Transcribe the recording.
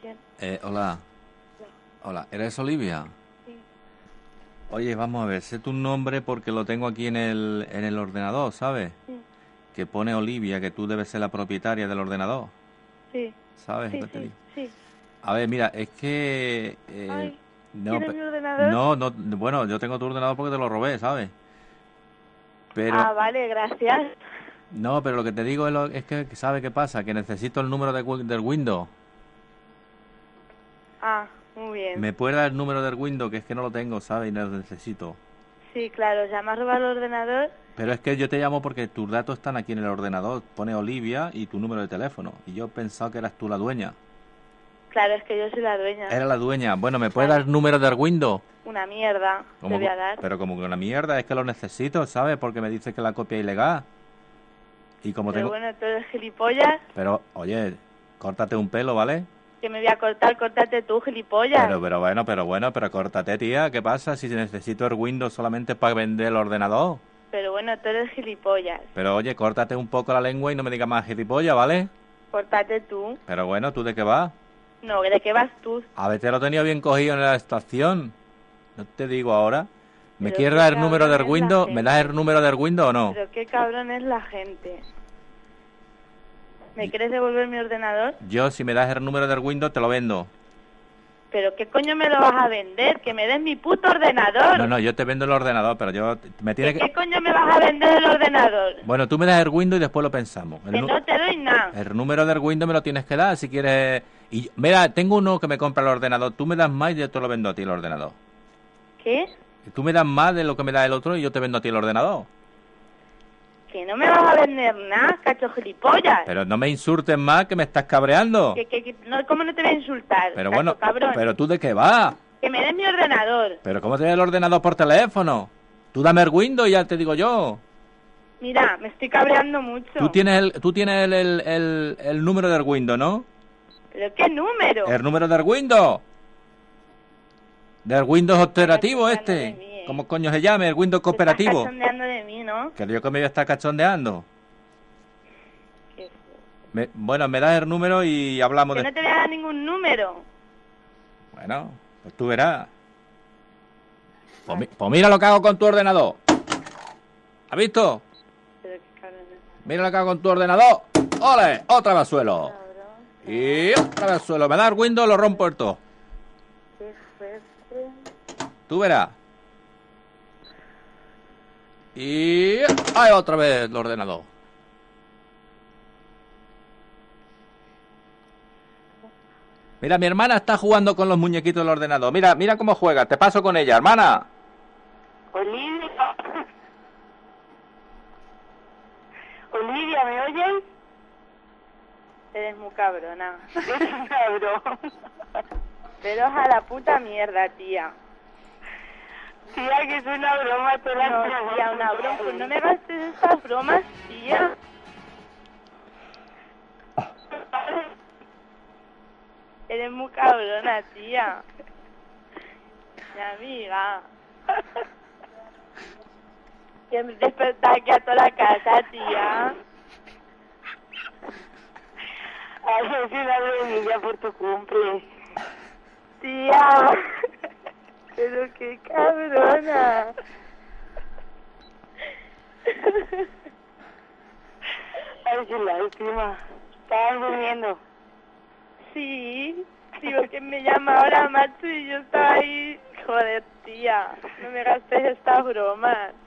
¿Quién? Hola. Hola, ¿eres Olivia? Sí. Oye, vamos a ver, sé tu nombre porque lo tengo aquí en el ordenador, ¿sabes? Sí. Que pone Olivia, que tú debes ser la propietaria del ordenador, Sí. ¿sabes lo Sí, que te sí, digo? sí. A ver, mira, es que... Ay, no, ¿tienes mi ordenador? no, no, bueno, yo tengo tu ordenador porque te lo robé, ¿sabes? Pero, Ah, vale, gracias. no, pero lo que te digo es que, ¿sabes qué pasa? Que necesito el número del Windows. Ah, muy bien. ¿Me puedes dar el número del Windows? Que es que no lo tengo, ¿sabes? Y lo necesito. Sí, claro, ya me has robado el ordenador. Pero es que yo te llamo porque tus datos están aquí en el ordenador. Pone Olivia y tu número de teléfono. Y yo he pensado que eras tú la dueña. Claro, es que yo soy la dueña. Era la dueña. Bueno, ¿me puedes dar Claro. el número del Windows? Una mierda, te Como, voy a dar. pero como que una mierda, es que lo necesito, ¿sabes? Porque me dice que la copia es ilegal. Y como Pero tengo... bueno, tú eres gilipollas. Pero, oye, córtate un pelo, ¿vale? Que me voy a cortar, córtate tú, gilipollas. Pero córtate, tía. ¿Qué pasa si necesito el Windows solamente para vender el ordenador? Pero bueno, tú eres gilipollas. Pero oye, córtate un poco la lengua y no me digas más gilipollas, ¿vale? Córtate tú. Pero bueno, ¿tú de qué vas? No, ¿de qué vas tú? A ver, te lo tenía bien cogido en la estación. No te digo ahora. ¿Me Pero quieres qué dar el número del cabrón es la Windows? ¿Me das gente. el número del Windows o no? Pero qué cabrón es la gente. ¿Me quieres devolver mi ordenador? Yo, si me das el número del Windows, te lo vendo. ¿Pero qué coño me lo vas a vender? ¡Que me des mi puto ordenador! No, yo te vendo el ordenador, pero yo... Me tiene ¿Qué coño me vas a vender el ordenador? Bueno, tú me das el Windows y después lo pensamos. Que no te doy nada. El número del Windows me lo tienes que dar si quieres... Y mira, tengo uno que me compra el ordenador. Tú me das más y yo te lo vendo a ti el ordenador. ¿Qué? Tú me das más de lo que me da el otro y yo te vendo a ti el ordenador. Que no me vas a vender nada, cacho gilipollas. Pero no me insultes más, que me estás cabreando. No, ¿cómo no te voy a insultar? Pero cacho bueno, cabrón? pero tú de qué vas. Que me des mi ordenador. Pero ¿cómo te da el ordenador por teléfono? Tú dame el Windows y ya te digo yo. Mira, me estoy cabreando mucho. Tú tienes el número del Windows, ¿no? ¿Pero qué número? El número del Windows. Del Windows operativo Estás cachondeando de este. mí, ¿eh? ¿Cómo coño se llama? El Windows Te estás cooperativo. cachondeando de mí, ¿no? Que yo que me voy a estar cachondeando. Que Bueno, me das el número y hablamos de... no te voy a dar ningún número. Bueno, pues tú verás. Pues mira lo que hago con tu ordenador. ¿Has visto? Pero qué cabrón es. Mira lo que hago con tu ordenador. ¡Ole! Otra vez al suelo. Cabrón. Y otra vez al suelo. Me da el Windows, lo rompo el todo. Qué fuerte. Tú verás. Y... ¡ay, otra vez el ordenador! Mira, mi hermana está jugando con los muñequitos del ordenador. Mira cómo juega. Te paso con ella, hermana. Olivia. Olivia, ¿me oyes? Eres muy cabrona. Eres un cabrón. Pero es a la puta mierda, tía. Tía, que es una broma, te la no, tía, una broma. Pues no me gastes estas bromas, tía. Eres muy cabrona, tía. Mi amiga. Que me despertar aquí a toda la casa, tía. Ay, es una bromilla por tu cumple. Tía. Pero qué cabrona. Ay, qué lástima. ¿Estabas durmiendo? Sí, porque me llama ahora macho y yo estaba ahí. Joder, tía, no me gastes estas bromas.